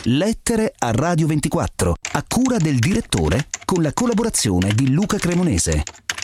Lettere a Radio 24, a cura del direttore, con la collaborazione di Luca Cremonese.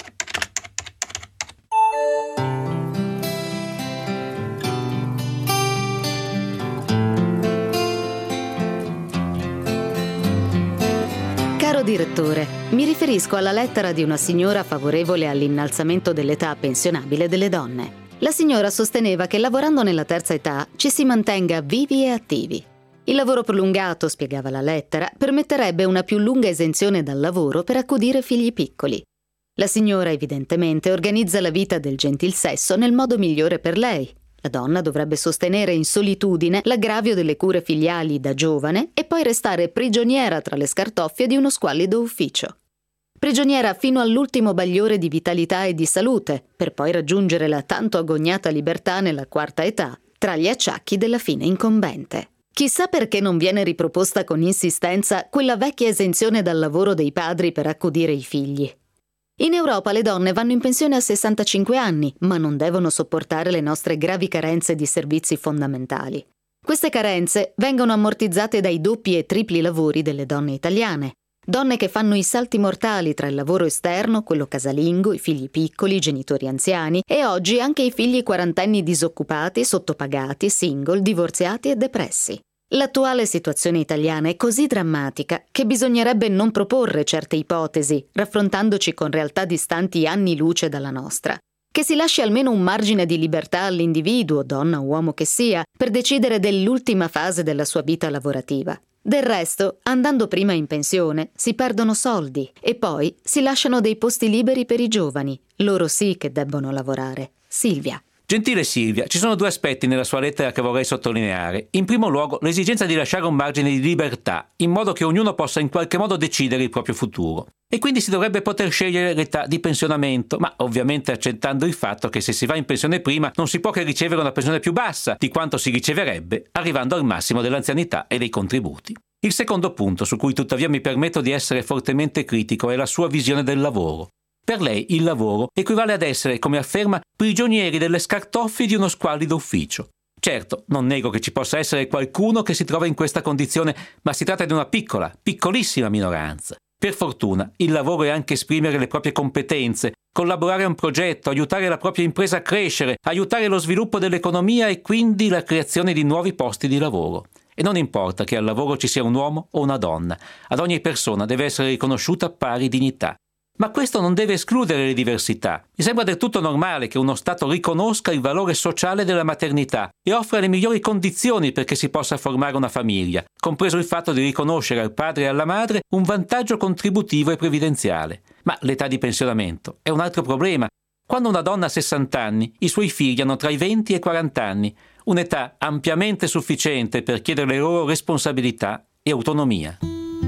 Caro direttore, mi riferisco alla lettera di una signora favorevole all'innalzamento dell'età pensionabile delle donne. La signora sosteneva che lavorando nella terza età ci si mantenga vivi e attivi. Il lavoro prolungato, spiegava la lettera, permetterebbe una più lunga esenzione dal lavoro per accudire figli piccoli. La signora evidentemente organizza la vita del gentil sesso nel modo migliore per lei. La donna dovrebbe sostenere in solitudine l'aggravio delle cure filiali da giovane e poi restare prigioniera tra le scartoffie di uno squallido ufficio. Prigioniera fino all'ultimo bagliore di vitalità e di salute, per poi raggiungere la tanto agognata libertà nella quarta età, tra gli acciacchi della fine incombente. Chissà perché non viene riproposta con insistenza quella vecchia esenzione dal lavoro dei padri per accudire i figli. In Europa le donne vanno in pensione a 65 anni, ma non devono sopportare le nostre gravi carenze di servizi fondamentali. Queste carenze vengono ammortizzate dai doppi e tripli lavori delle donne italiane. Donne che fanno i salti mortali tra il lavoro esterno, quello casalingo, i figli piccoli, i genitori anziani e oggi anche i figli quarantenni disoccupati, sottopagati, single, divorziati e depressi. L'attuale situazione italiana è così drammatica che bisognerebbe non proporre certe ipotesi, raffrontandoci con realtà distanti anni luce dalla nostra. Che si lasci almeno un margine di libertà all'individuo, donna o uomo che sia, per decidere dell'ultima fase della sua vita lavorativa. Del resto, andando prima in pensione, si perdono soldi e poi si lasciano dei posti liberi per i giovani. Loro sì che debbono lavorare. Silvia. Gentile Silvia, ci sono due aspetti nella sua lettera che vorrei sottolineare. In primo luogo, l'esigenza di lasciare un margine di libertà, in modo che ognuno possa in qualche modo decidere il proprio futuro. E quindi si dovrebbe poter scegliere l'età di pensionamento, ma ovviamente accettando il fatto che se si va in pensione prima non si può che ricevere una pensione più bassa di quanto si riceverebbe, arrivando al massimo dell'anzianità e dei contributi. Il secondo punto, su cui tuttavia mi permetto di essere fortemente critico, è la sua visione del lavoro. Per lei il lavoro equivale ad essere, come afferma, prigionieri delle scartoffie di uno squallido ufficio. Certo, non nego che ci possa essere qualcuno che si trova in questa condizione, ma si tratta di una piccolissima minoranza. Per fortuna, il lavoro è anche esprimere le proprie competenze, collaborare a un progetto, aiutare la propria impresa a crescere, aiutare lo sviluppo dell'economia e quindi la creazione di nuovi posti di lavoro. E non importa che al lavoro ci sia un uomo o una donna, ad ogni persona deve essere riconosciuta pari dignità. Ma questo non deve escludere le diversità. Mi sembra del tutto normale che uno Stato riconosca il valore sociale della maternità e offra le migliori condizioni perché si possa formare una famiglia, compreso il fatto di riconoscere al padre e alla madre un vantaggio contributivo e previdenziale. Ma l'età di pensionamento è un altro problema. Quando una donna ha 60 anni, i suoi figli hanno tra i 20 e i 40 anni, un'età ampiamente sufficiente per chiedere le loro responsabilità e autonomia.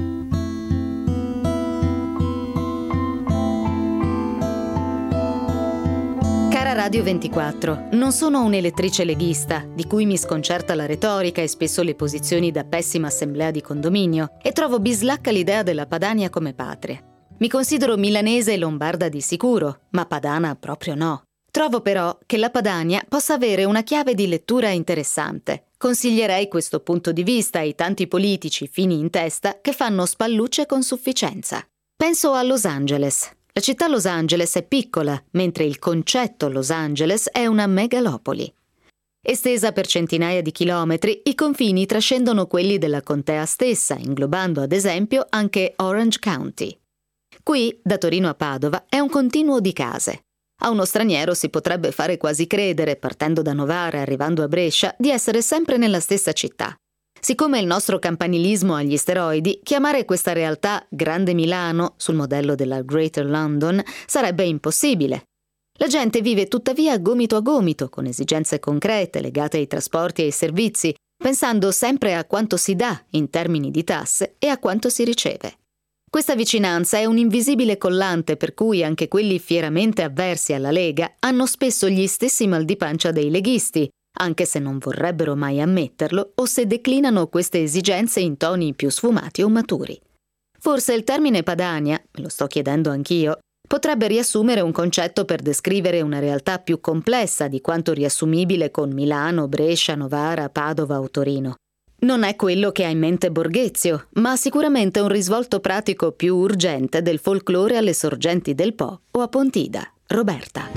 Cara Radio 24, non sono un'elettrice leghista, di cui mi sconcerta la retorica e spesso le posizioni da pessima assemblea di condominio, e trovo bislacca l'idea della Padania come patria. Mi considero milanese e lombarda di sicuro, ma padana proprio no. Trovo però che la Padania possa avere una chiave di lettura interessante. Consiglierei questo punto di vista ai tanti politici fini in testa che fanno spallucce con sufficienza. Penso a Los Angeles. La città Los Angeles è piccola, mentre il concetto Los Angeles è una megalopoli. Estesa per centinaia di chilometri, i confini trascendono quelli della contea stessa, inglobando ad esempio anche Orange County. Qui, da Torino a Padova, è un continuo di case. A uno straniero si potrebbe fare quasi credere, partendo da Novara e arrivando a Brescia, di essere sempre nella stessa città. Siccome il nostro campanilismo agli steroidi, chiamare questa realtà Grande Milano, sul modello della Greater London, sarebbe impossibile. La gente vive tuttavia gomito a gomito, con esigenze concrete legate ai trasporti e ai servizi, pensando sempre a quanto si dà in termini di tasse e a quanto si riceve. Questa vicinanza è un invisibile collante per cui anche quelli fieramente avversi alla Lega hanno spesso gli stessi mal di pancia dei leghisti, anche se non vorrebbero mai ammetterlo o se declinano queste esigenze in toni più sfumati o maturi. Forse il termine Padania, me lo sto chiedendo anch'io, potrebbe riassumere un concetto per descrivere una realtà più complessa di quanto riassumibile con Milano, Brescia, Novara, Padova o Torino. Non è quello che ha in mente Borghezio, ma sicuramente un risvolto pratico più urgente del folklore alle sorgenti del Po o a Pontida. Roberta.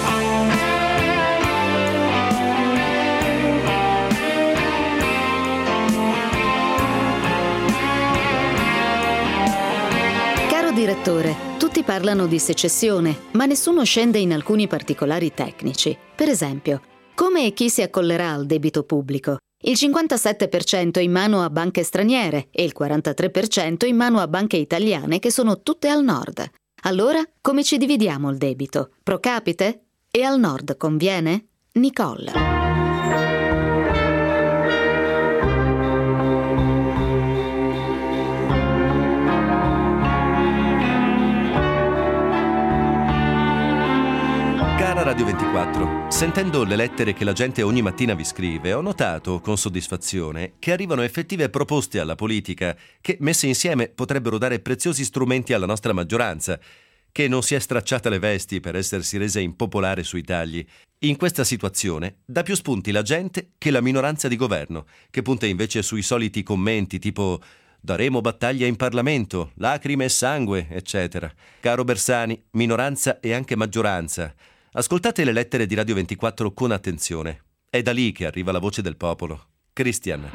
Caro direttore, tutti parlano di secessione, ma nessuno scende in alcuni particolari tecnici. Per esempio, come e chi si accollerà al debito pubblico? Il 57% è in mano a banche straniere e il 43% in mano a banche italiane che sono tutte al nord. Allora, come ci dividiamo il debito? Pro capite? E al nord conviene? Nicole. Cara Radio 24, sentendo le lettere che la gente ogni mattina vi scrive, ho notato con soddisfazione che arrivano effettive proposte alla politica che, messe insieme, potrebbero dare preziosi strumenti alla nostra maggioranza, che non si è stracciata le vesti per essersi resa impopolare sui tagli. In questa situazione dà più spunti la gente che la minoranza di governo, che punta invece sui soliti commenti tipo «daremo battaglia in Parlamento, lacrime e sangue», eccetera. Caro Bersani, minoranza e anche maggioranza, ascoltate le lettere di Radio 24 con attenzione. È da lì che arriva la voce del popolo. Christian.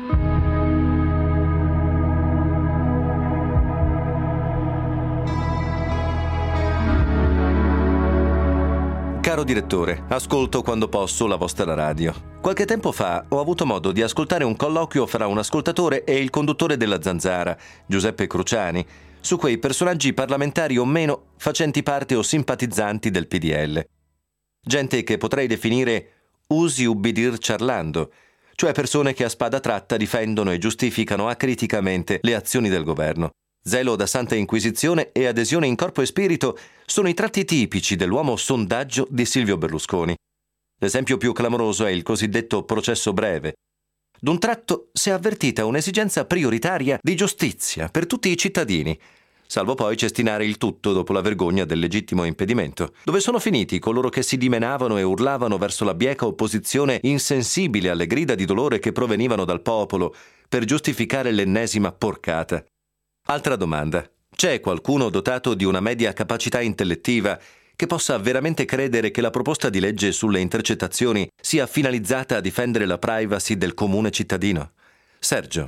Caro direttore, ascolto quando posso la vostra radio. Qualche tempo fa ho avuto modo di ascoltare un colloquio fra un ascoltatore e il conduttore della Zanzara, Giuseppe Cruciani, su quei personaggi parlamentari o meno facenti parte o simpatizzanti del PDL. Gente che potrei definire usi ubbidir ciarlando, cioè persone che a spada tratta difendono e giustificano acriticamente le azioni del governo. Zelo da Santa Inquisizione e adesione in corpo e spirito sono i tratti tipici dell'uomo sondaggio di Silvio Berlusconi. L'esempio più clamoroso è il cosiddetto processo breve. D'un tratto si è avvertita un'esigenza prioritaria di giustizia per tutti i cittadini, salvo poi cestinare il tutto dopo la vergogna del legittimo impedimento. Dove sono finiti coloro che si dimenavano e urlavano verso la bieca opposizione insensibile alle grida di dolore che provenivano dal popolo per giustificare l'ennesima porcata? Altra domanda. C'è qualcuno dotato di una media capacità intellettiva che possa veramente credere che la proposta di legge sulle intercettazioni sia finalizzata a difendere la privacy del comune cittadino? Sergio.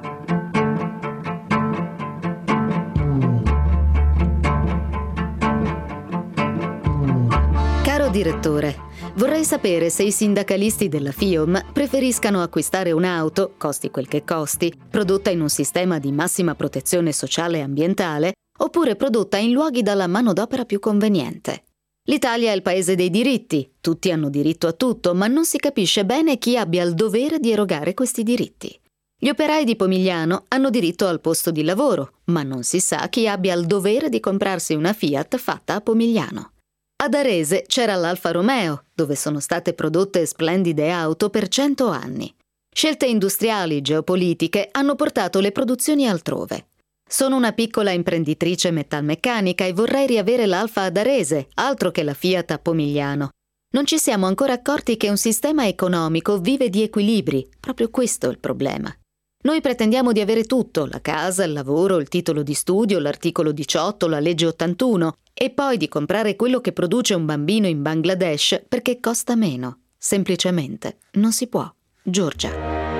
Caro direttore, vorrei sapere se i sindacalisti della FIOM preferiscano acquistare un'auto, costi quel che costi, prodotta in un sistema di massima protezione sociale e ambientale, oppure prodotta in luoghi dalla manodopera più conveniente. L'Italia è il paese dei diritti, tutti hanno diritto a tutto, ma non si capisce bene chi abbia il dovere di erogare questi diritti. Gli operai di Pomigliano hanno diritto al posto di lavoro, ma non si sa chi abbia il dovere di comprarsi una Fiat fatta a Pomigliano. Ad Arese c'era l'Alfa Romeo, dove sono state prodotte splendide auto per 100 anni. Scelte industriali, geopolitiche hanno portato le produzioni altrove. Sono una piccola imprenditrice metalmeccanica e vorrei riavere l'Alfa ad Arese, altro che la Fiat a Pomigliano. Non ci siamo ancora accorti che un sistema economico vive di equilibri, proprio questo è il problema. Noi pretendiamo di avere tutto, la casa, il lavoro, il titolo di studio, l'articolo 18, la legge 81, e poi di comprare quello che produce un bambino in Bangladesh perché costa meno. Semplicemente non si può. Giorgia.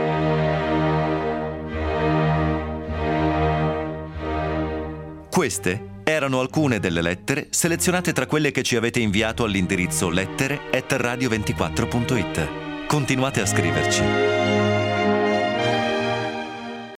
Queste erano alcune delle lettere selezionate tra quelle che ci avete inviato all'indirizzo lettere@radio24.it. Continuate a scriverci.